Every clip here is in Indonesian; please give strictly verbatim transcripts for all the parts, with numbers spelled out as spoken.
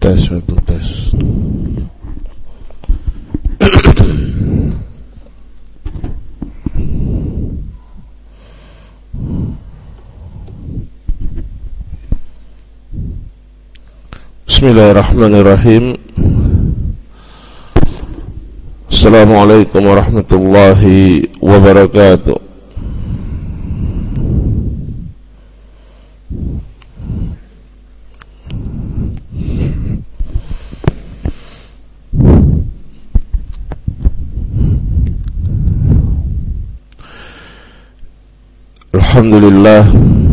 tes, satu tes. Bismillahirrahmanirrahim. Assalamualaikum warahmatullahi wabarakatuh. Alhamdulillah.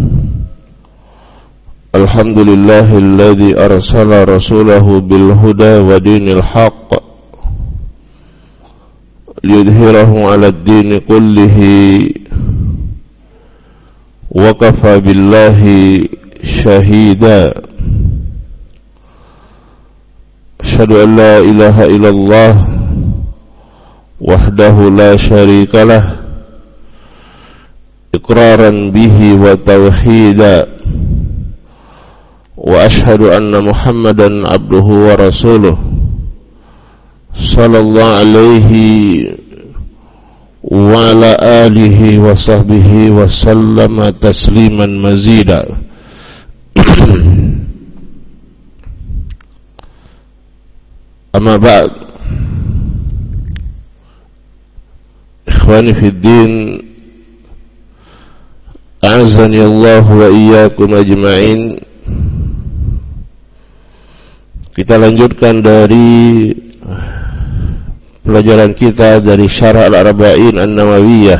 Alhamdulillahilladzi arsala rasulahu bil huda wa dinil haqq liyudhhirahu 'alad dini kullihi wa kafa billahi shahida. Asyhadu an la ilaha illallah wahdahu la syarika lah iqraran bihi wa tauhida. Wa ashhadu anna Muhammadan abduhu wa rasuluh sallallahu alaihi wa ala alihi wa sahbihi wa sallama tasliman mazida. Amma ba'd. Ikhwani fid din, a'azzani Allah wa iyyakum ajma'in. Kita lanjutkan dari pelajaran kita dari Syarah Al-Arba'in An-Nawawiyah.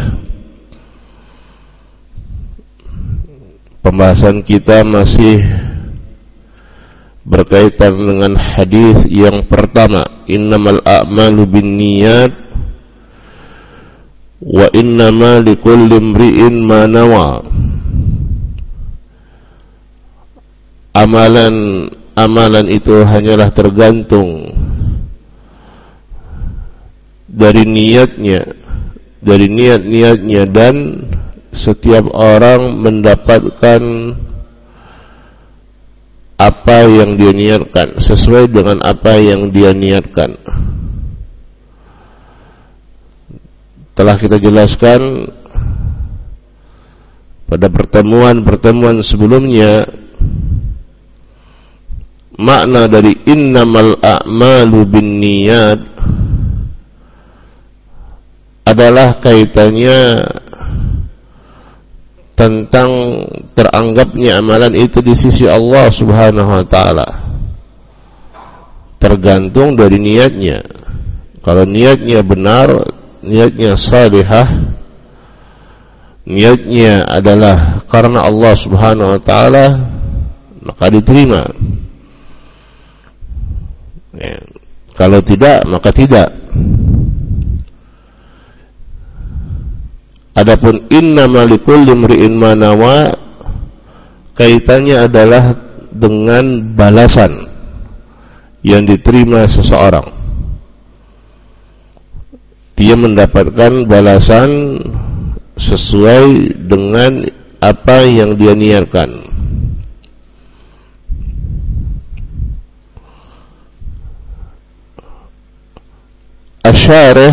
Pembahasan kita masih berkaitan dengan hadis yang pertama, innamal a'malu binniyat wa innama likulli imri'in ma nawa. Amalan Amalan itu hanyalah tergantung dari niatnya, dari niat-niatnya, dan setiap orang mendapatkan apa yang dia niatkan, sesuai dengan apa yang dia niatkan. Telah kita jelaskan pada pertemuan-pertemuan sebelumnya makna dari innamal a'malu binniyat adalah kaitannya tentang teranggapnya amalan itu di sisi Allah Subhanahu wa taala. Tergantung dari niatnya. Kalau niatnya benar, niatnya salihah, niatnya adalah karena Allah Subhanahu wa taala, maka diterima. Ya. Kalau tidak, maka tidak. Adapun innamal likulli imri'in ma nawa, kaitannya adalah dengan balasan yang diterima seseorang. Dia mendapatkan balasan sesuai dengan apa yang dia niatkan. Asy-Syarih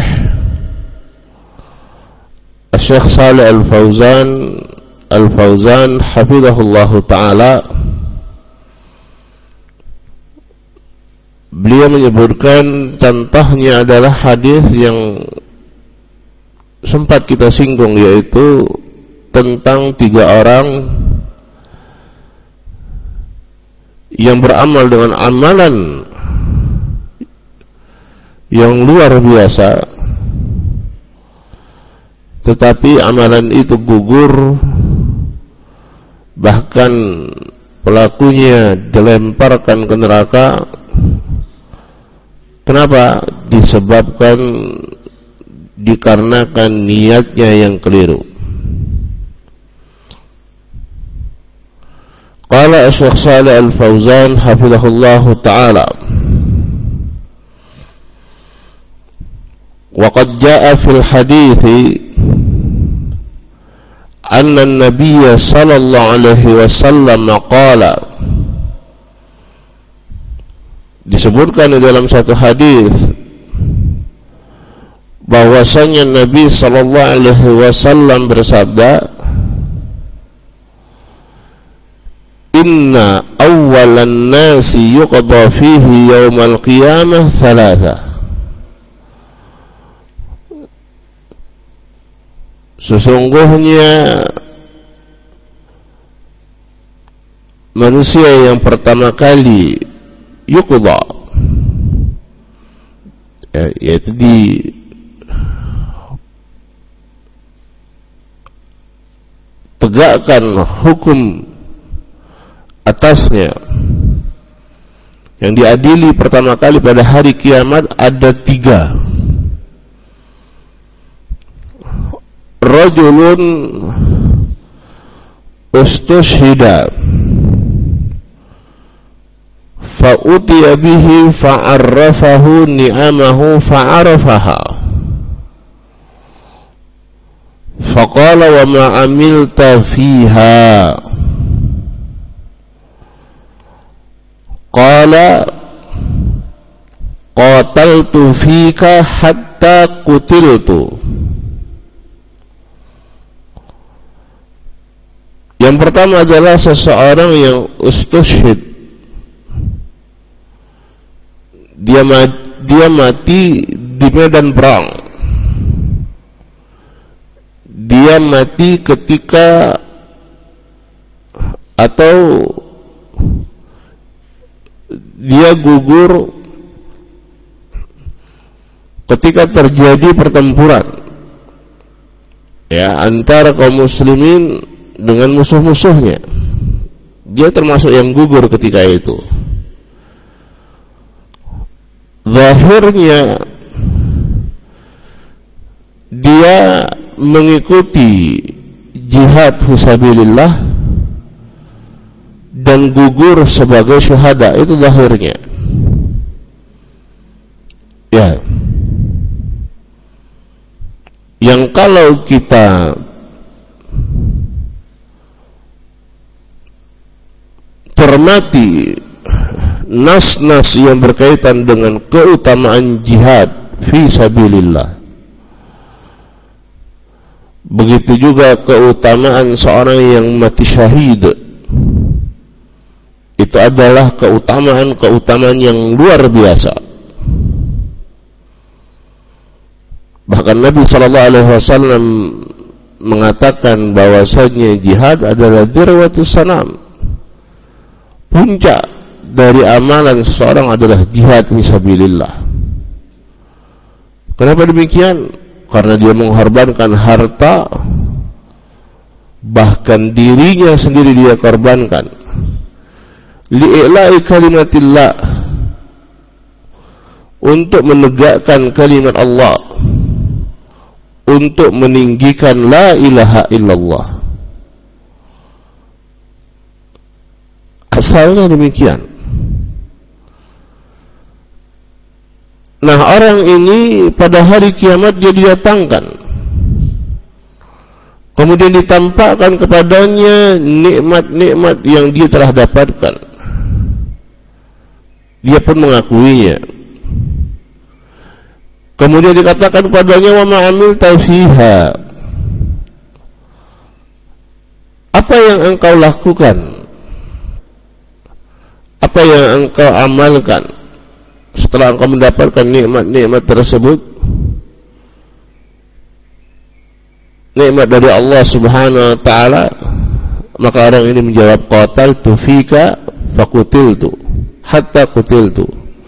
Syekh Shalih Al-Fauzan Al-Fauzan hafizahullahu ta'ala, beliau menyebutkan contohnya adalah hadis yang sempat kita singgung, yaitu tentang tiga orang yang beramal dengan amalan yang luar biasa, tetapi amalan itu gugur, bahkan pelakunya dilemparkan ke neraka. Kenapa? Disebabkan dikarenakan niatnya yang keliru. Qala Syekh Shalih Al-Fauzan hafizahullahu ta'ala, wa qad jaa'a fil hadithi anna an-nabiy sallallahu alaihi wasallam qala, Disebutkan di dalam satu hadis bahwasanya Nabi sallallahu alaihi wasallam bersabda, inna awwalan nasi yuqda fihi yawmal qiyamah thalatha. Sesungguhnya manusia yang pertama kali yuqda, ya, yaitu di tegakkan hukum atasnya, yang diadili pertama kali pada hari kiamat ada tiga. Rajulun ustushhida fa'utiya bihi fa'arrafahu ni'amahu fa'arafaha faqala wa ma amilta fiha qala qataltu fika hatta qutiltu. Yang pertama adalah seseorang yang ustushhid, dia mati, dia mati di medan perang, dia mati ketika atau dia gugur ketika terjadi pertempuran, ya, antara kaum muslimin dengan musuh-musuhnya. Dia termasuk yang gugur ketika itu. Zahirnya dia mengikuti jihad fisabilillah dan gugur sebagai syuhada, itu zahirnya, ya. Yang kalau kita cermati nas-nas yang berkaitan dengan keutamaan jihad fi sabilillah, begitu juga keutamaan seorang yang mati syahid, itu adalah keutamaan-keutamaan yang luar biasa. Bahkan Nabi sallallahu alaihi wasallam mengatakan bahwasanya jihad adalah dirwatus sanam, puncak dari amalan seseorang adalah jihad fisabilillah. Kenapa demikian? Karena dia mengorbankan harta, bahkan dirinya sendiri dia korbankan, li'ila'i kalimatillah, untuk menegakkan kalimat Allah, untuk meninggikan la ilaha illallah. Asalnya demikian. Nah, orang ini pada hari kiamat dia didatangkan, kemudian ditampakkan kepadanya nikmat-nikmat yang dia telah dapatkan. Dia pun mengakuinya. Kemudian dikatakan padanya, wa ma amilta fiha, apa yang engkau lakukan, apa yang engkau amalkan setelah engkau mendapatkan nikmat-nikmat tersebut, nikmat dari Allah Subhanahu wa taala. Maka orang ini menjawab, qataltu fika faqutiltu hatta qutiltu.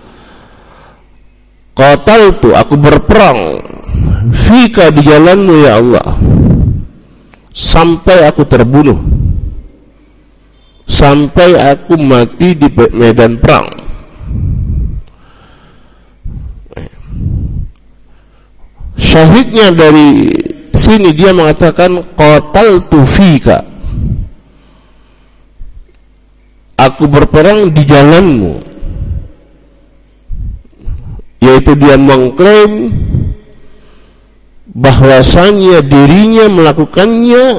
Qataltu, aku berperang, fika, di jalanmu ya Allah, sampai aku terbunuh, sampai aku mati di medan perang. Syahidnya dari sini dia mengatakan qataltu fika, aku berperang di jalanmu, yaitu dia mengklaim bahwasanya dirinya melakukannya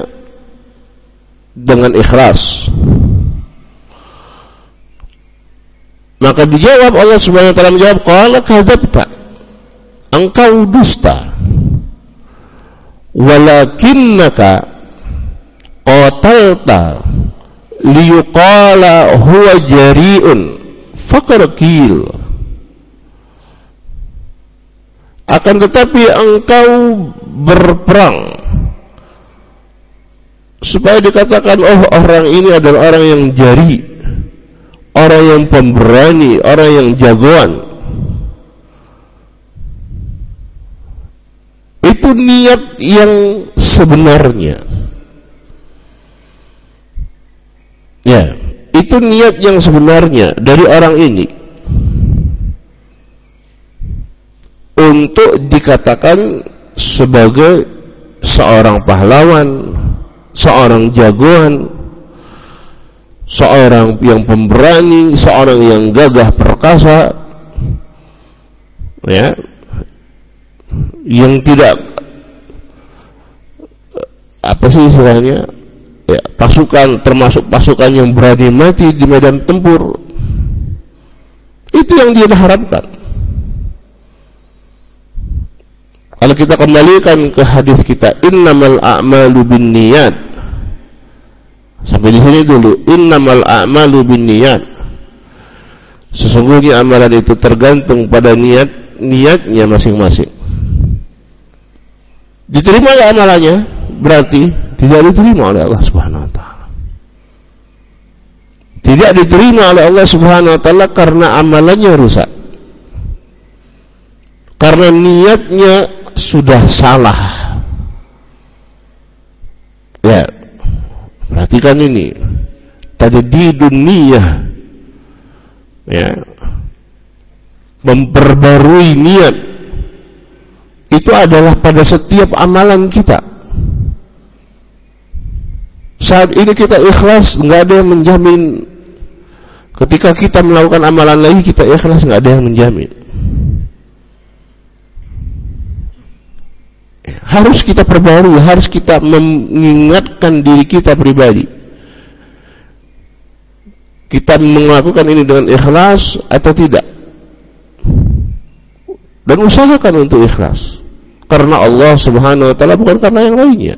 dengan ikhlas. Maka Maka dijawab, Allah Subhanahu wa taala menjawab, qala kadzabta, engkau dusta, walakinnaka qatalta liyuqala huwa jari'un faqarqil, akan tetapi engkau berperang supaya dikatakan, oh orang ini adalah orang yang jari, orang yang pemberani, orang yang jagoan. Itu niat yang sebenarnya. Ya, itu niat yang sebenarnya dari orang ini untuk dikatakan sebagai seorang pahlawan, seorang jagoan, seorang yang pemberani, seorang yang gagah perkasa, ya, yang tidak apa sih istilahnya, ya, pasukan, termasuk pasukan yang berani mati di medan tempur. Itu yang dia harapkan. Kalau kita kembalikan ke hadis kita, innamal a'malu binniyat, sampai di sini dulu, innamal a'malu binniyat, sesungguhnya amalan itu tergantung pada niat, niatnya masing-masing. Diterima gak amalannya? Berarti tidak diterima oleh Allah Subhanahu wa taala. Tidak diterima oleh Allah Subhanahu wa taala karena amalannya rusak, karena niatnya sudah salah. Ya, perhatikan ini, tajdidun niyah, ya, memperbarui niat itu adalah pada setiap amalan kita. Saat ini kita ikhlas, nggak ada yang menjamin. Ketika kita melakukan amalan lagi kita ikhlas, nggak ada yang menjamin. Harus kita perbarui, harus kita mengingatkan diri kita pribadi. Kita melakukan ini dengan ikhlas atau tidak, dan usahakan untuk ikhlas karena Allah Subhanahu wa taala, bukan karena yang lainnya.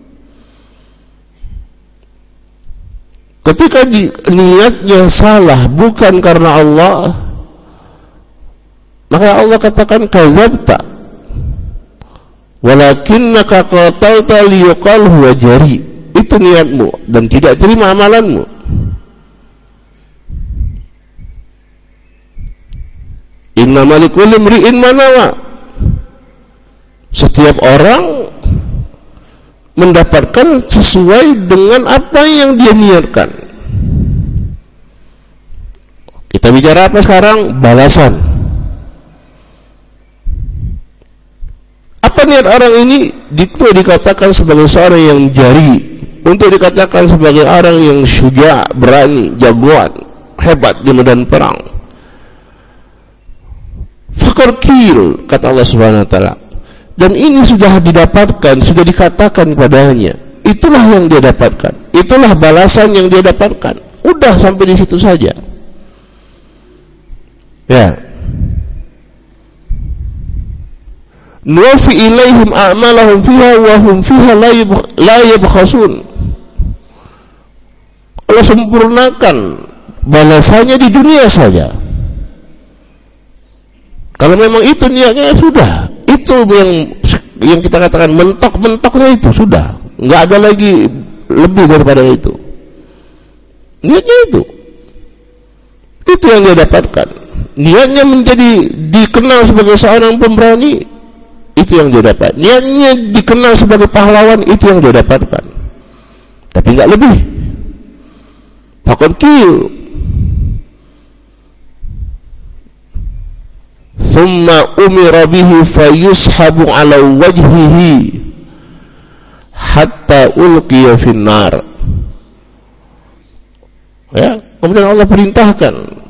Ketika di, niatnya salah bukan karena Allah, maka Allah katakan kadzabta walakinnaka qatalta liyuqal huwa jari. Itu niatmu dan tidak terima amalanmu. Innamal likulli imri'in ma nawa. Setiap orang mendapatkan sesuai dengan apa yang dia niatkan. Kita bicara apa sekarang? Balasan. Apa niat orang ini? Itu dikatakan sebagai seorang yang jari, untuk dikatakan sebagai orang yang syuja, berani, jagoan, hebat di medan perang. Fakar kil, kata Allah Subhanahu wa taala. Dan ini sudah didapatkan, sudah dikatakan padanya. Itulah yang dia dapatkan. Itulah balasan yang dia dapatkan. Udah sampai di situ saja. Ya. Nuwafi ilaihim a'malahum fiha wa hum fiha la yabkhasun. Allah sempurnakan balasannya di dunia saja. Kalau memang itu niatnya, sudah. Itu yang yang kita katakan mentok-mentoknya, itu sudah, nggak ada lagi lebih daripada itu. Niatnya itu, itu yang dia dapatkan. Niatnya menjadi dikenal sebagai seorang pemberani, itu yang dia dapat. Niatnya dikenal sebagai pahlawan, itu yang dia dapatkan. Tapi nggak lebih. Takut kill. Thumma umira bihi fayushabu ala wajhihi hatta ulqiya finnar. Ya, kemudian Allah perintahkan,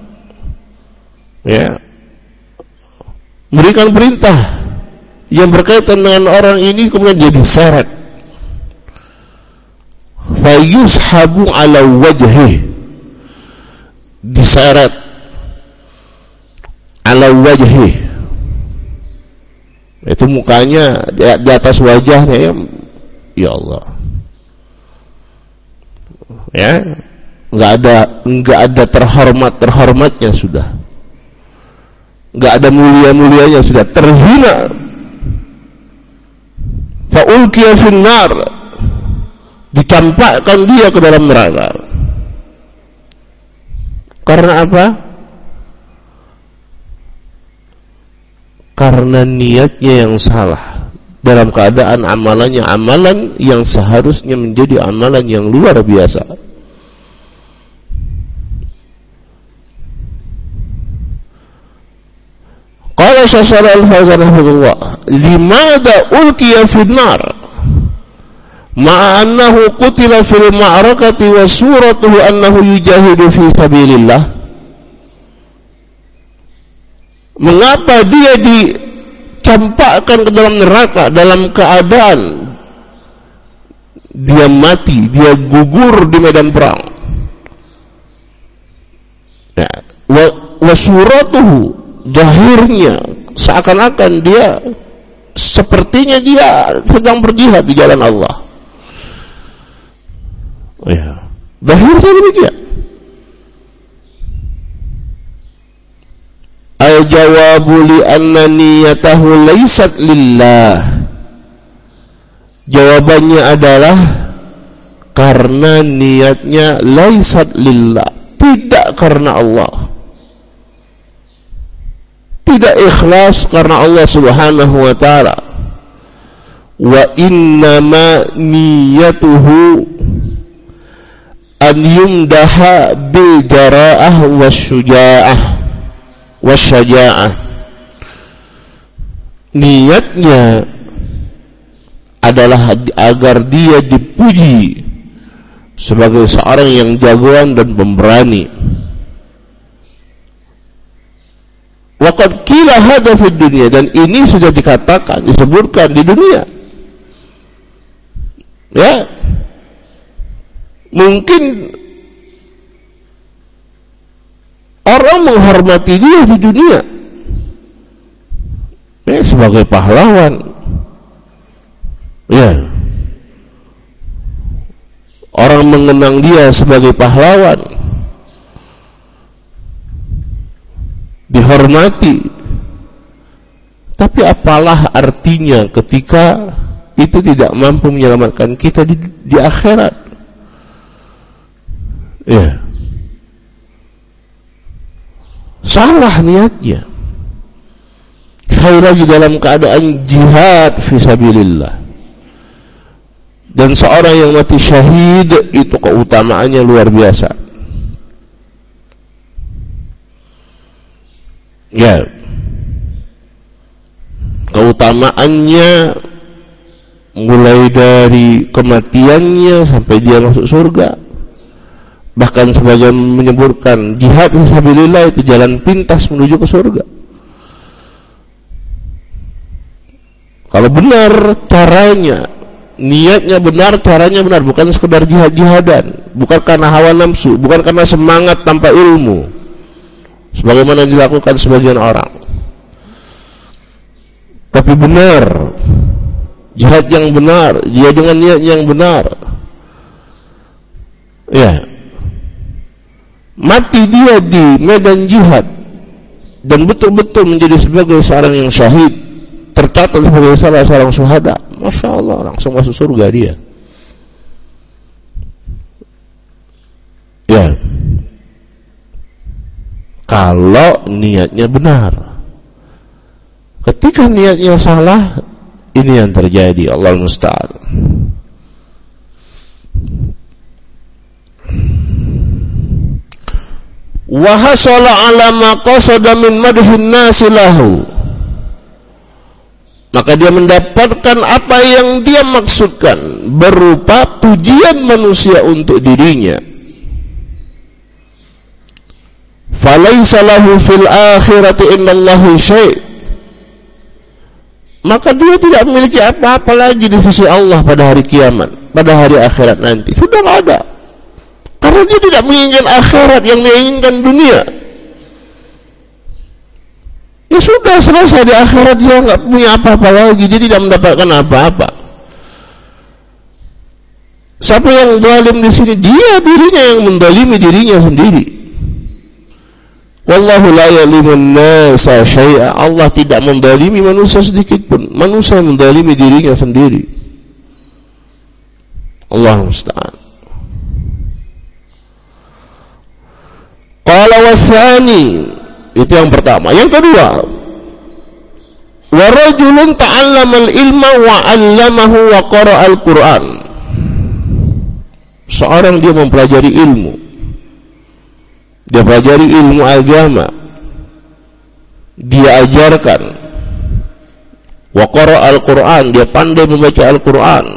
ya, berikan perintah yang berkaitan dengan orang ini, kemudian dia diseret. Fayushabu ala wajhihi, diseret ala wajhi, itu mukanya di, di atas wajahnya, ya ya Allah, ya nggak ada nggak ada terhormat terhormatnya sudah, nggak ada mulia mulianya sudah, terhina. Fa ulqiya finnar, dicampakkan dia ke dalam neraka. Karena apa? Karena niatnya yang salah, dalam keadaan amalannya amalan yang seharusnya menjadi amalan yang luar biasa. Qala Syaikh Al-Fauzan rahimahullah, limada ulqiya finnar ma'a annahu qutila fil ma'rakati wa suratuhu annahu yujahidu fi sabilillah. Mengapa dia dicampakkan ke dalam neraka dalam keadaan dia mati, dia gugur di medan perang? Ya, wa, wa suratuhu, zahirnya seakan-akan dia sepertinya dia sedang berjihad di jalan Allah. Ya, zahirnya demikian. Al-jawabu li anna niyatahu laysat lillah. Jawabannya adalah karena niatnya laysat lillah, tidak karena Allah, tidak ikhlas karena Allah Subhanahu wa taala. Wa innama niyatuhu an yumdaha bil jara'ah wasyuja'ah wasyaja'ah. Niatnya adalah agar dia dipuji sebagai seorang yang jagoan dan pemberani. Waqad qila hadza fid dunya, dan ini sudah dikatakan, disebutkan di dunia. Ya, mungkin orang menghormati dia di dunia, ya, sebagai pahlawan, ya, orang mengenang dia sebagai pahlawan, dihormati. Tapi apalah artinya ketika itu tidak mampu menyelamatkan kita di, di akhirat? Ya, salah niatnya. Sekali lagi, dalam keadaan jihad fisabilillah, dan seorang yang mati syahid itu keutamaannya luar biasa. Ya, keutamaannya mulai dari kematiannya sampai dia masuk surga. Bahkan sebagian menyebutkan jihad fisabilillah itu jalan pintas menuju ke surga. Kalau benar caranya, niatnya benar, caranya benar, bukan sekedar jihad-jihadan, bukan karena hawa nafsu, bukan karena semangat tanpa ilmu sebagaimana dilakukan sebagian orang, tapi benar, jihad yang benar, jihad dengan niat yang benar. Ya, mati dia di medan jihad dan betul-betul menjadi sebagai seorang yang syahid, tercatat sebagai salah seorang syuhada, masya Allah, langsung masuk surga dia. Ya, kalau niatnya benar. Ketika niatnya salah, ini yang terjadi. Allah musta'an. Wa hasala ala ma qasada min madhin nasi lahu, maka dia mendapatkan apa yang dia maksudkan berupa pujian manusia untuk dirinya. Falaysa lahu fil akhirati indallahi syai', maka dia tidak memiliki apa-apa lagi di sisi Allah pada hari kiamat, pada hari akhirat nanti. Sudah tidak ada, karena dia tidak menginginkan akhirat, yang dia inginkan dunia. Ya sudah, selesai. Di akhirat dia nggak punya apa-apa lagi, dia tidak mendapatkan apa-apa. Siapa yang zalim di sini? Dia, dirinya yang menzalimi dirinya sendiri. Wallahu la yalimun nasa syai'a. Allah tidak menzalimi manusia sedikit pun. Manusia menzalimi dirinya sendiri. Allah musta'an. Qala wasani, itu yang pertama. Yang kedua, wa rajulun ta'allama al-ilma wa 'allamahu wa qara'a al-Qur'an. Seorang dia mempelajari ilmu, dia pelajari ilmu agama, dia ajarkan, wa qara'a al-Qur'an, dia pandai membaca Al-Qur'an.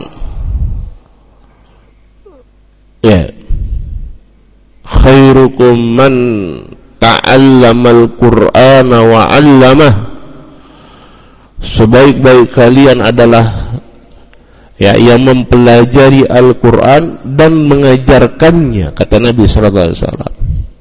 Ya, khairukum man ta'allamal Qur'ana wa 'allamah. Sebaik-baik kalian adalah ya yang mempelajari Al-Qur'an dan mengajarkannya, kata Nabi sallallahu alaihi wasallam.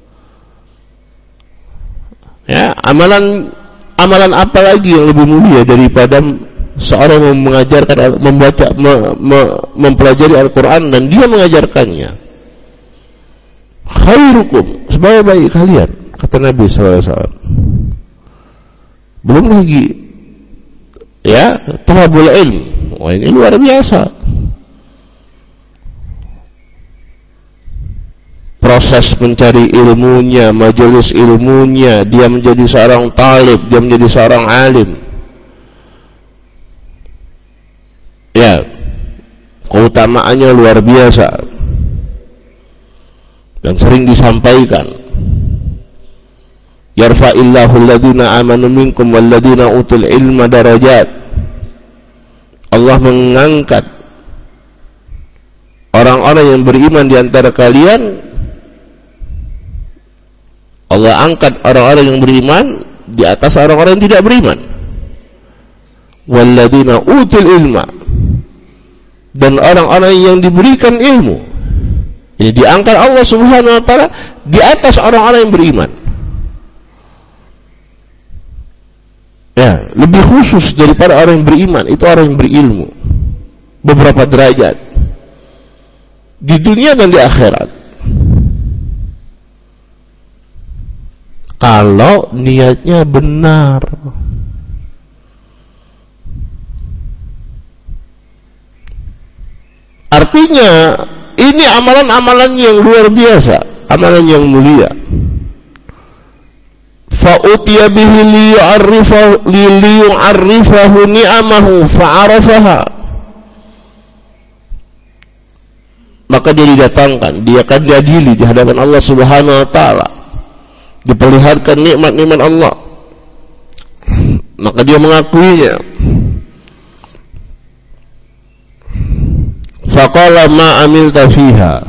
Ya, amalan amalan apa lagi yang lebih mulia daripada seorang yang mengajarkan, membaca, me, me, mempelajari Al-Qur'an dan dia mengajarkannya. Khairukum, sebaik-baik kalian, kata Nabi sallallahu alaihi wasallam. Belum lagi ya talabul ilm. Wah, ini luar biasa. Proses mencari ilmunya, majelis ilmunya, dia menjadi seorang talib, dia menjadi seorang alim. Ya, keutamaannya luar biasa dan sering disampaikan. Yarfa'illahu alladhina amanu minkum walladhina utul ilma darajat. Allah mengangkat orang-orang yang beriman di antara kalian. Allah angkat orang-orang yang beriman di atas orang-orang yang tidak beriman. Walladzina utul ilma, dan orang-orang yang diberikan ilmu. Ini diangkat Allah Subhanahu wa taala di atas orang-orang yang beriman. Ya, lebih khusus daripada orang yang beriman itu orang yang berilmu. Beberapa derajat di dunia dan di akhirat. Kalau niatnya benar. Artinya ini amalan-amalan yang luar biasa, amalan yang mulia. Fa'utiya bihi liyu'arrifahu liyu'arrifahu ni'amahu fa'arafaha. Maka dia didatangkan, dia akan diadili di hadapan Allah Subhanahu wa taala. Diperlihatkan nikmat-nikmat Allah, maka dia mengakuinya. Faqala ma amilta fiha,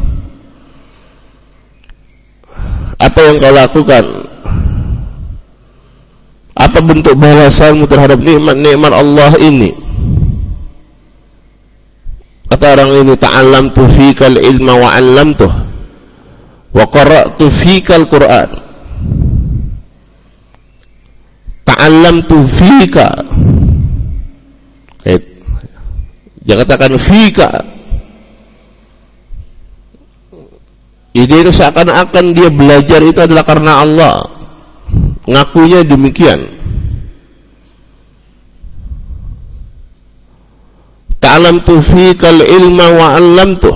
apa yang kau lakukan, apa bentuk balasanmu terhadap nikmat-nikmat Allah ini? Kata orang ini, ta'allamtu fikal ilma wa 'allamtuh wa qara'tu fikal Qur'an. Ta'allamtu fika, jangan katakan fika. Jadi itu seakan-akan dia belajar itu adalah karena Allah, ngakunya demikian. Ta'allamtu fikal ilma wa 'allamtuh,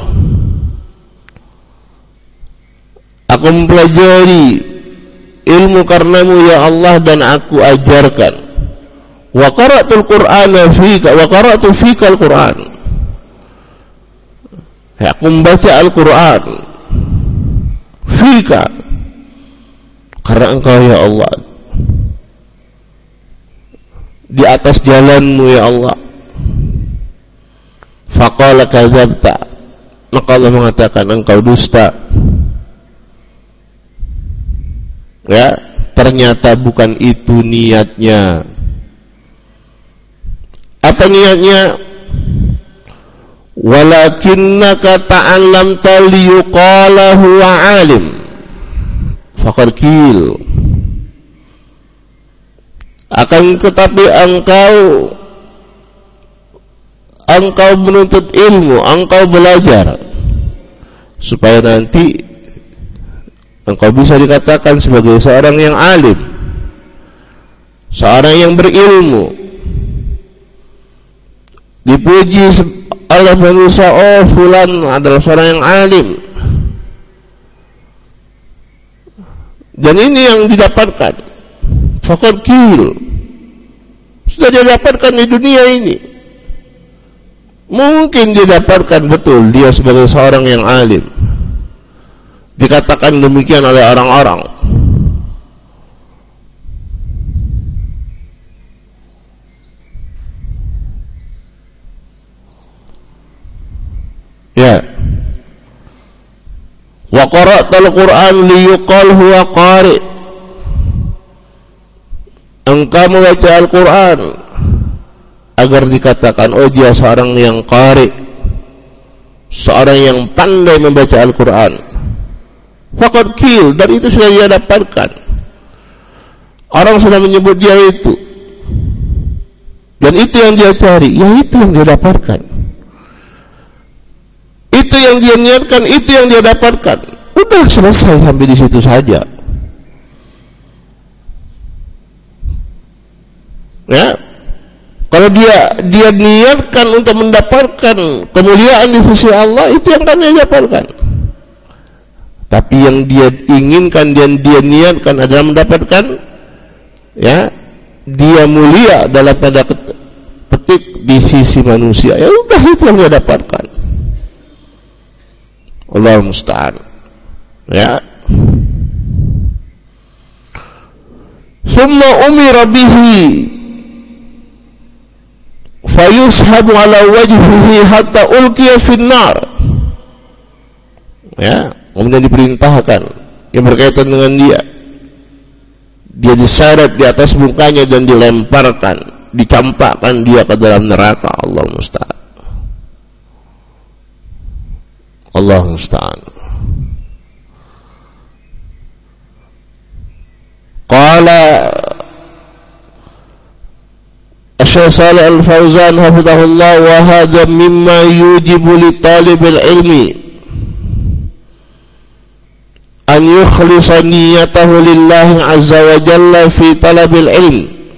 aku mempelajari ilmu karenamu ya Allah dan aku ajarkan. Wa qara'tul Qur'ana fika wa qara'tu fikal Qur'an, ya, aku membaca Al-Qur'an fika, karena engkau ya Allah, di atas jalanmu ya Allah. Faqala kadzabta, maka Allah mengatakan engkau dusta. Ya, ternyata bukan itu niatnya. Apa niatnya? Walakinnaka ta'allamta liyuqala huwa 'alim faqad qil. Akan tetapi engkau engkau menuntut ilmu, engkau belajar supaya nanti engkau bisa dikatakan sebagai seorang yang alim, seorang yang berilmu, dipuji oleh manusia, oh fulan adalah seorang yang alim. Dan ini yang didapatkan faqad qil, sudah didapatkan di dunia ini. Mungkin didapatkan betul dia sebagai seorang yang alim, dikatakan demikian oleh orang-orang. Ya, wa qara'tal Qur'an liyuqal huwa qari', engkau membaca Al-Quran agar dikatakan oh dia seorang yang qari', seorang yang pandai membaca Al-Quran. Faqad qil, dan itu sudah dia dapatkan, orang sudah menyebut dia itu, dan itu yang dia cari, ya itu yang dia dapatkan, itu yang dia niatkan, itu yang dia dapatkan. Udah selesai sampai di situ saja. Ya, kalau dia dia niatkan untuk mendapatkan kemuliaan di sisi Allah, itu yang akan dia dapatkan. Tapi yang dia inginkan dan dia niatkan adalah mendapatkan, ya, dia mulia dalam tanda petik di sisi manusia. Ya udah, itu yang dia dapatkan. Allah musta'an. Ya. Summa umira bihi fayushabu ala wajhihi hatta ulqiya finnar. Ya, kemudian diperintahkan yang berkaitan dengan dia, dia diseret di atas mukanya dan dilemparkan, dicampakkan dia ke dalam neraka. Allah musta'an. Allah musta'an. Qala Syekh Shalih Al-Fauzan hafizahullah, wa hadha mimma yujibu li talibil ilmi an yukhlisa niyyatahu lillahi azza wa jalla fi talabil ilm,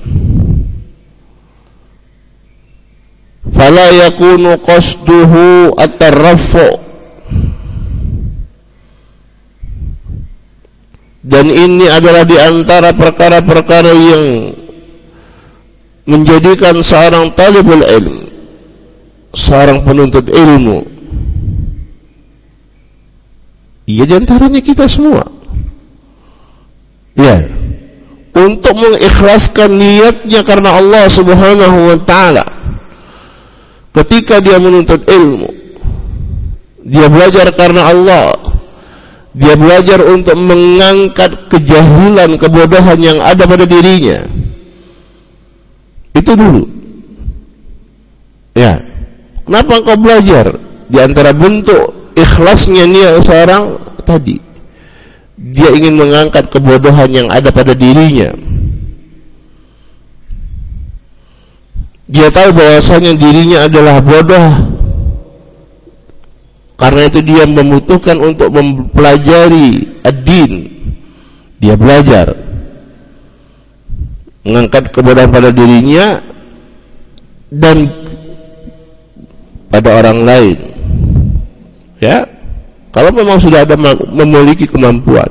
fala yakunu qasduhu at-taraffu. Dan ini adalah di antara perkara-perkara yang menjadikan seorang talibul ilm, seorang penuntut ilmu, ya diantaranya kita semua, ya, untuk mengikhlaskan niatnya karena Allah Subhanahu wa ta'ala. Ketika dia menuntut ilmu, dia belajar karena Allah, dia belajar untuk mengangkat kejahilan, kebodohan yang ada pada dirinya. Itu dulu. Ya. Kenapa engkau belajar? Di antara bentuk ikhlasnya dia seorang tadi, dia ingin mengangkat kebodohan yang ada pada dirinya. Dia tahu bahwasanya dirinya adalah bodoh. Karena itu dia membutuhkan untuk mempelajari ad-din. Dia belajar mengangkat kebodohan pada dirinya dan pada orang lain. Ya, kalau memang sudah ada memiliki kemampuan,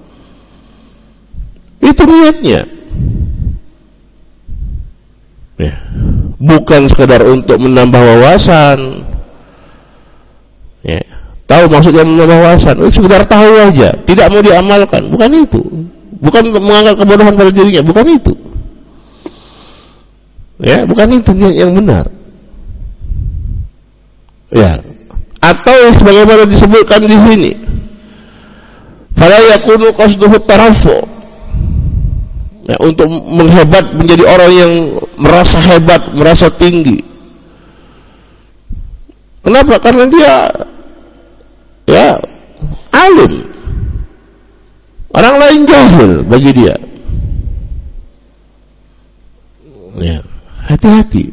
itu niatnya. Ya, bukan sekedar untuk menambah wawasan. Ya, tahu maksudnya menambah wawasan, itu sekedar tahu aja, tidak mau diamalkan, bukan itu. Bukan mengangkat kebodohan pada dirinya, bukan itu. Ya, bukan itu niat yang benar. Ya, atau sebagaimana disebutkan di sini, fala yakunu qasduhu tarafu, ya, untuk menghebat, menjadi orang yang merasa hebat, merasa tinggi. Kenapa? Karena dia, ya, alim, orang lain jahil bagi dia. hati-hati.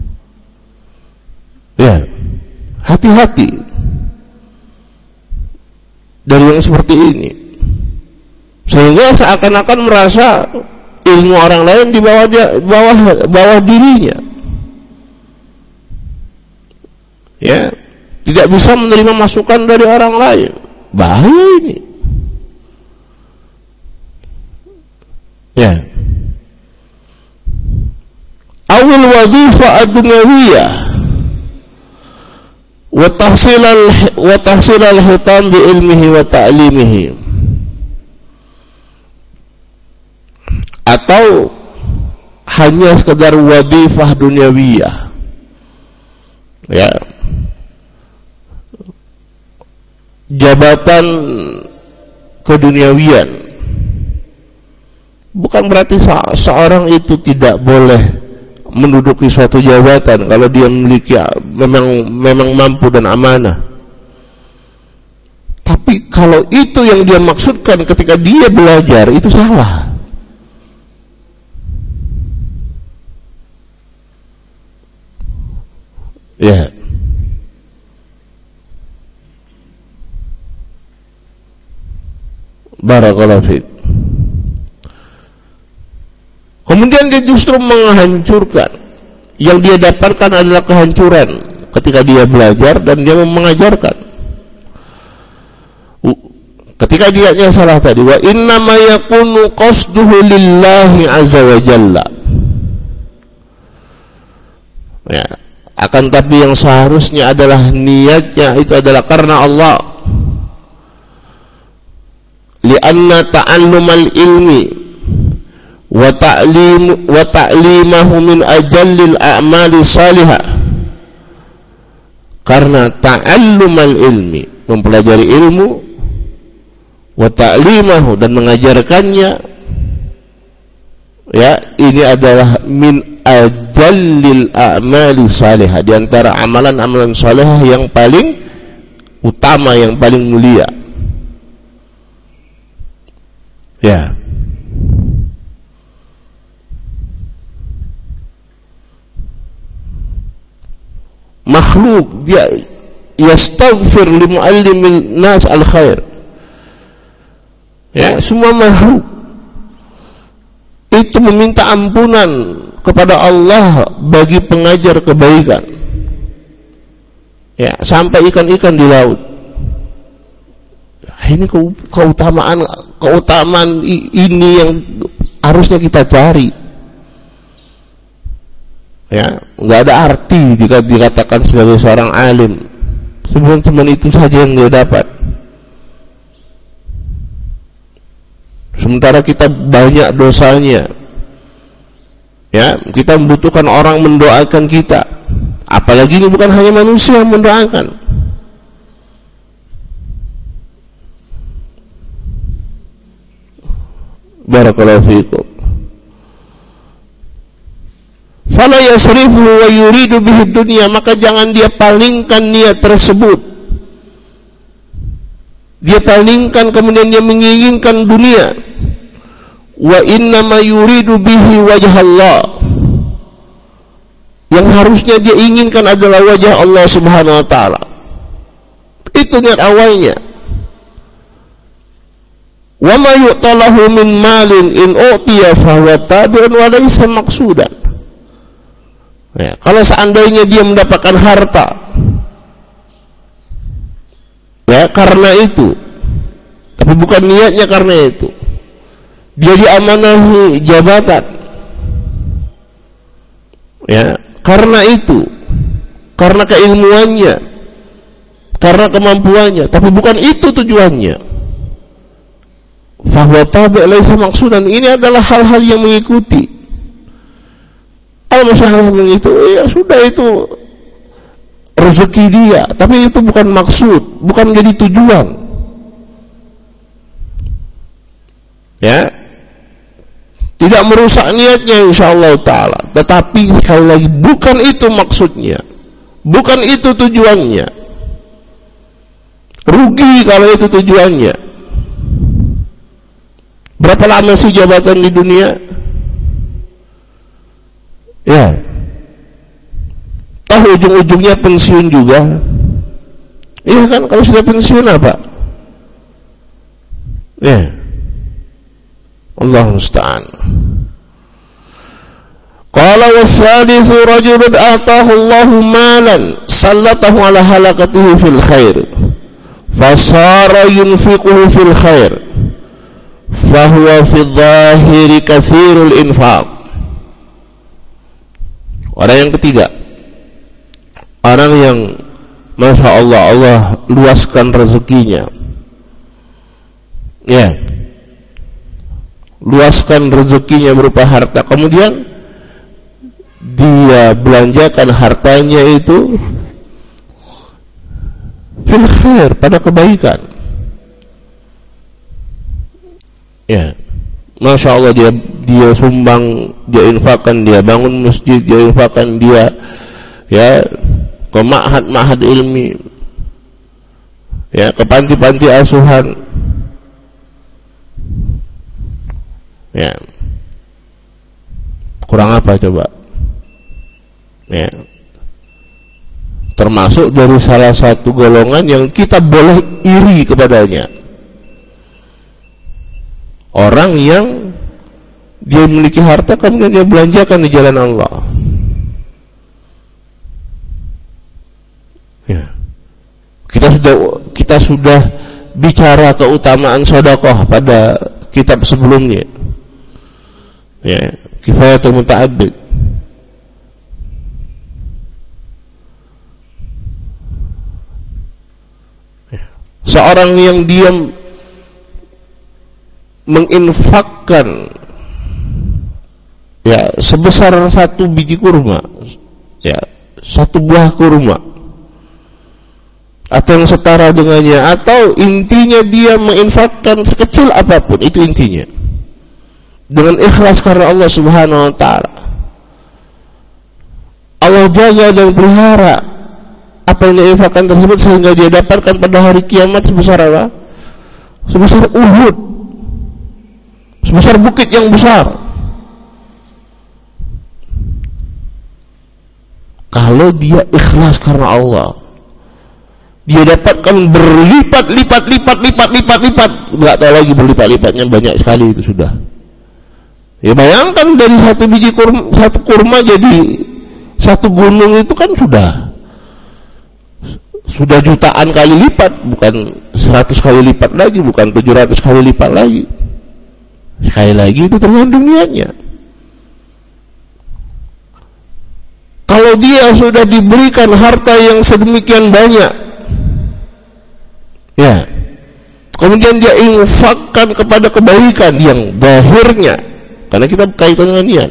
Ya, hati-hati dari yang seperti ini, sehingga seakan-akan merasa ilmu orang lain di bawah dia, bawah bawah dirinya. Ya, tidak bisa menerima masukan dari orang lain. Bahaya ini. Ya. Awil wadhifah ad-dunyawiyah wa tahsil al wa tahsil al-hitam bi ilmihi wa ta'limihi, atau hanya sekedar wadhifah dunyawiyah, ya, jabatan keduniawian. Bukan berarti seorang itu tidak boleh menduduki suatu jabatan kalau dia memiliki memang memang mampu dan amanah. Tapi kalau itu yang dia maksudkan ketika dia belajar, itu salah. Ya. Barakallahu fiik. Kemudian dia justru menghancurkan. Yang dia dapatkan adalah kehancuran ketika dia belajar dan dia mengajarkan. Ketika dia salah tadi, wa inna ma yakunu qasduhu lillahi azza wa jalla. Ya, akan tapi yang seharusnya adalah niatnya itu adalah karena Allah. Lianna ta'allumal ilmi wa ta'lim wa ta'limahu min ajallil a'mali salihah. Karena ta'allumal ilmi, mempelajari ilmu, wa ta'limahu, dan mengajarkannya, ya, ini adalah min ajallil a'mali salihah, di antara amalan-amalan salihah yang paling utama, yang paling mulia. Ya. Makhluk dia yastaghfir li muallimil nas al khair. Ya, semua makhluk itu meminta ampunan kepada Allah bagi pengajar kebaikan. Ya, sampai ikan-ikan di laut. Ini keutamaan keutamaan ini yang harusnya kita cari. Ya, nggak ada arti jika dikatakan sebagai seorang alim. Sebenarnya cuma itu saja yang dia dapat. Sementara kita banyak dosanya. Ya, kita membutuhkan orang mendoakan kita. Apalagi ini bukan hanya manusia yang mendoakan. Barakallahu fiikum. Fala yasrifu wa yuridu bihi dunya, maka jangan dia palingkan niat tersebut. Dia palingkan kemudian dia menginginkan dunia. Wa inna ma yuridu bihi wajh Allah. Yang harusnya dia inginkan adalah wajah Allah Subhanahu wa taala. Itu niat awalnya. Wa ma yu'talahu min malin in utiya fa huwa tabi'un wa laysa maqsudan. Ya, kalau seandainya dia mendapatkan harta, ya, karena itu, tapi bukan niatnya karena itu, dia diamanahi jabatan, ya, karena itu, karena keilmuannya, karena kemampuannya, tapi bukan itu tujuannya. Fahuwa tabi' laisa maqsudan. Ini adalah hal-hal yang mengikuti. Al-masalah itu, ya sudah, itu rezeki dia, tapi itu bukan maksud, bukan menjadi tujuan. Ya, tidak merusak niatnya insyaallah taala, tetapi sekali lagi bukan itu maksudnya, bukan itu tujuannya. Rugi kalau itu tujuannya. Berapa lama sih jabatan di dunia? Ya, Apakah ujung-ujungnya pensiun juga? Iya kan, kalau sudah pensiun apa? Ya, Allah musta'an. Qala was-sadisu rajulun atahu Allahu malan sallatahu ala halakatihi fil khair fasara yunfiquhu fil khair fahuwa fi dhahiri katsirul infaq. Orang yang ketiga, orang yang Masya Allah, Allah luaskan rezekinya, ya, luaskan rezekinya berupa harta, kemudian dia belanjakan hartanya itu fil khair, pada kebaikan. Ya, Masya Allah, dia dia sumbang, dia infakkan, dia bangun masjid, dia infakkan, dia ya ke ma'had-ma'had ilmi, ya, ke panti-panti asuhan, ya, kurang apa coba? Ya, termasuk dari salah satu golongan yang kita boleh iri kepadanya, orang yang dia memiliki harta kemudian dia belanjakan di jalan Allah. Ya, kita sudah kita sudah bicara keutamaan sedekah pada kitab sebelumnya, ya, Kifayatul Muta'abbid. Seorang yang diam menginfakkan, ya, sebesar satu biji kurma, ya, satu buah kurma, atau yang setara dengannya, atau intinya dia menginfakkan sekecil apapun, itu intinya, dengan ikhlas karena Allah Subhanahu wa Ta'ala. Allah jaga dan pelihara apa yang diinfakkan tersebut sehingga dia dapatkan pada hari kiamat sebesar apa? Sebesar Uhud, sebesar bukit yang besar. Kalau dia ikhlas karena Allah, dia dapatkan berlipat-lipat, lipat-lipat, lipat-lipat, nggak tahu lagi berlipat-lipatnya, banyak sekali itu sudah. Ya bayangkan, dari satu biji kurma, satu kurma jadi satu gunung, itu kan sudah sudah jutaan kali lipat, bukan seratus kali lipat lagi, bukan tujuh ratus kali lipat lagi. Sekali lagi itu tergantung niatnya. Kalau dia sudah diberikan harta yang sedemikian banyak, ya, kemudian dia infakkan kepada kebaikan yang zahirnya, karena kita berkaitan dengan niat.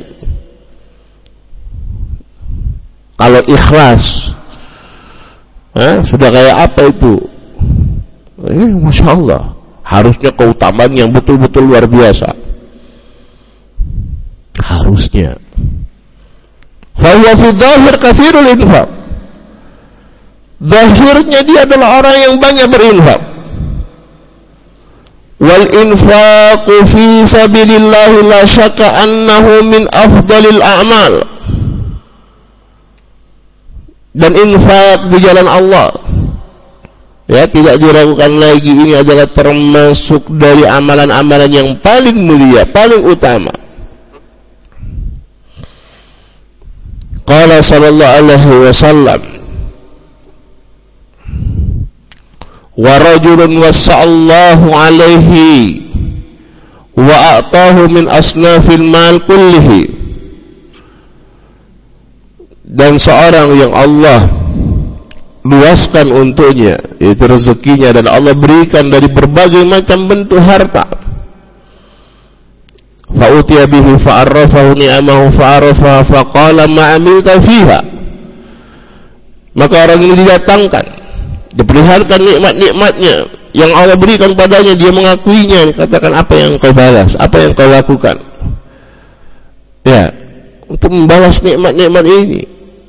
Kalau ikhlas, eh, sudah kayak apa itu? Eh, Masya Allah, harusnya keutamaan yang betul-betul luar biasa. Harusnya. Fahuwa fi dzahir katsirul infaq. Zahirnya dia adalah orang yang banyak berinfak. Wal infaqu fi sabilillah la syakka annahu min afdalil a'mal. Dan infak di jalan Allah, ya, tidak diragukan lagi, ini adalah termasuk dari amalan-amalan yang paling mulia, paling utama. Qala sallallahu alaihi wasallam, wa rajulun wasa'allahu alaihi wa a'tahu min asnafil mal kullihi. Dan seorang yang Allah luaskan untuknya, yaitu rezekinya, dan Allah berikan dari berbagai macam bentuk harta. Fa'utiya bihi fa'arrafahu ni'amahu fa'arrafaha faqala ma'amilta fiha. Maka orang ini didatangkan, diperlihatkan nikmat-nikmatnya yang Allah berikan padanya, dia mengakuinya, dikatakan, apa yang kau balas, apa yang kau lakukan, ya, untuk membalas nikmat-nikmat ini.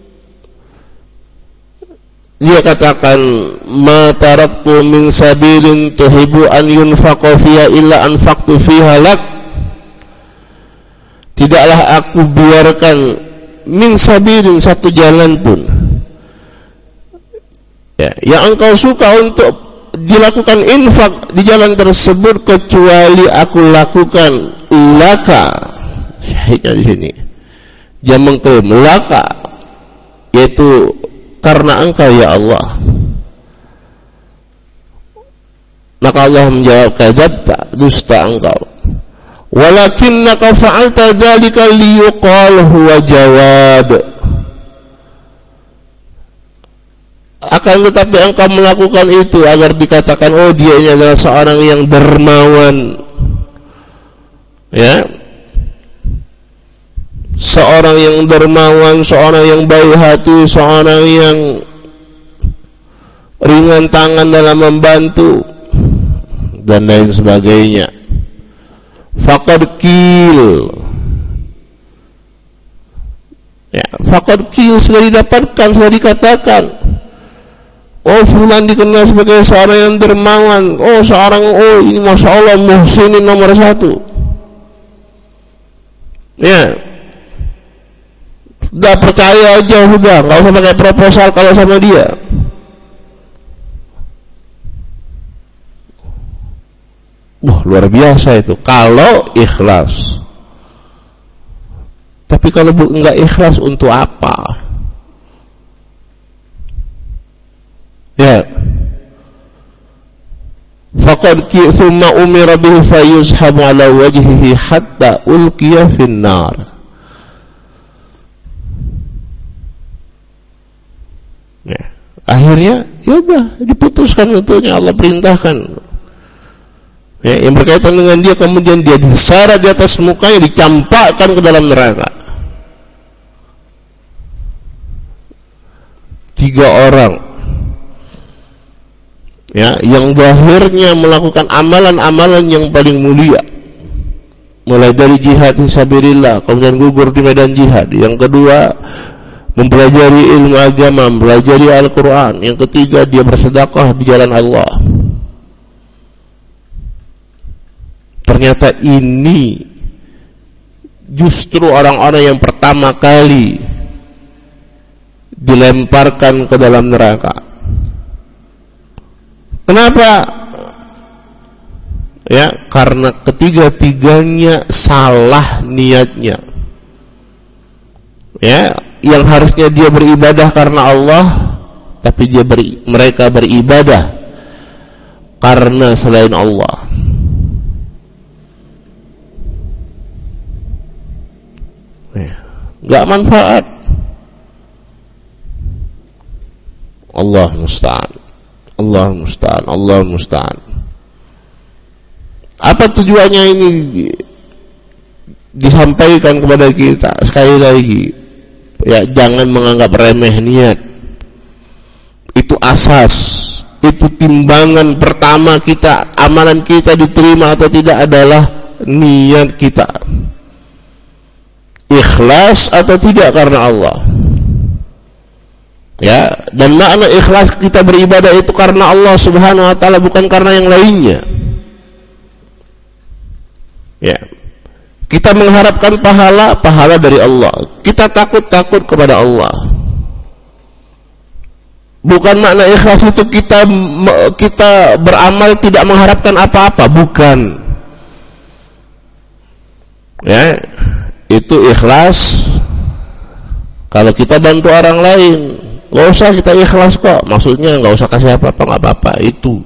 Dia katakan, ma taraktu min sabilin tuhibbu an yunfaqa fiha illa anfaqtu fiha lak. Tidaklah aku biarkan min sabilin, satu jalan pun, Ya, yang engkau suka untuk dilakukan infak di jalan tersebut kecuali aku lakukan laka. Syahidnya di sini. Dia mengklaim laka, yaitu karena engkau ya Allah. Maka Allah menjawab, kadzabta, dusta engkau. Walakinnaka fa'alta dzalika liyuqal huwa jawad. Akan tetapi engkau melakukan itu agar dikatakan, oh dia ini adalah seorang yang dermawan, ya, seorang yang dermawan, seorang yang baik hati, seorang yang ringan tangan dalam membantu dan lain sebagainya. Faqad qil, ya, faqad qil, sudah didapatkan, sudah dikatakan. Oh, fulan dikenal sebagai seorang yang dermawan. Oh, seorang, oh ini masya Allah muhsinin nomor satu. Ya, udah percaya aja, sudah nggak usah pakai proposal kalau sama dia. Wah, luar biasa itu kalau ikhlas. Tapi kalau nggak ikhlas, untuk apa? Ya, faqad thumma umira bihi fayuzhabu ala wajhihi hatta ulqiya fin nar. Ya, akhirnya ya udah diputuskan untuknya, Allah perintahkan. Ya, yang berkaitan dengan dia, kemudian dia diseret di atas mukanya, dicampakkan ke dalam neraka. Tiga orang, ya, yang zahirnya melakukan amalan-amalan yang paling mulia, mulai dari jihad fisabilillah, kemudian gugur di medan jihad. Yang kedua, mempelajari ilmu agama, mempelajari Al-Quran. Yang ketiga, dia bersedekah di jalan Allah. Ternyata ini justru orang-orang yang pertama kali dilemparkan ke dalam neraka. Kenapa? Ya, karena ketiga-tiganya salah niatnya. Ya, yang harusnya dia beribadah karena Allah, tapi dia beri, mereka beribadah karena selain Allah. Ya, nggak manfaat. Allah musta'an. Allah musta'an, Allah musta'an. Apa tujuannya ini disampaikan kepada kita? Sekali lagi, ya, jangan menganggap remeh niat. Itu asas, itu timbangan pertama kita, amalan kita diterima atau tidak adalah niat kita. Ikhlas atau tidak karena Allah. Ya, dan makna ikhlas kita beribadah itu karena Allah Subhanahu wa taala, bukan karena yang lainnya. Ya. Kita mengharapkan pahala, pahala dari Allah. Kita takut-takut kepada Allah. Bukan makna ikhlas itu kita kita beramal tidak mengharapkan apa-apa, bukan. Ya, itu ikhlas kalau kita bantu orang lain. Gak usah kita ikhlas kok, maksudnya gak usah kasih apa-apa, gak apa-apa. Itu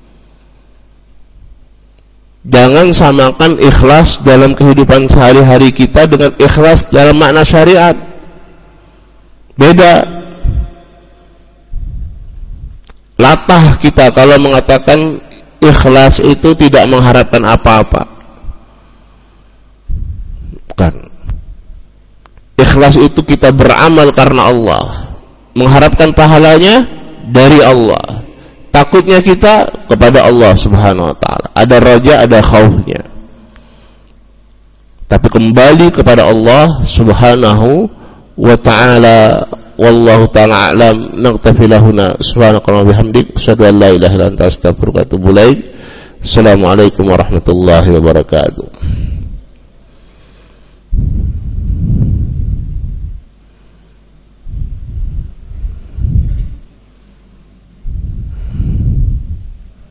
jangan samakan ikhlas dalam kehidupan sehari-hari kita dengan ikhlas dalam makna syariat. Beda. Latah kita kalau mengatakan ikhlas itu tidak mengharapkan apa-apa. Bukan. Ikhlas itu kita beramal karena Allah, mengharapkan pahalanya dari Allah. Takutnya kita kepada Allah Subhanahu wa taala. Ada raja, ada khaufnya. Tapi kembali kepada Allah Subhanahu wa taala. Wallahu taala a'lam. Naqtafi lahuna. Subhanakallahumma wa bihamdik, asyhadu an la ilaha illa anta, astaghfiruka wa atubu ilaik. Assalamualaikum warahmatullahi wabarakatuh.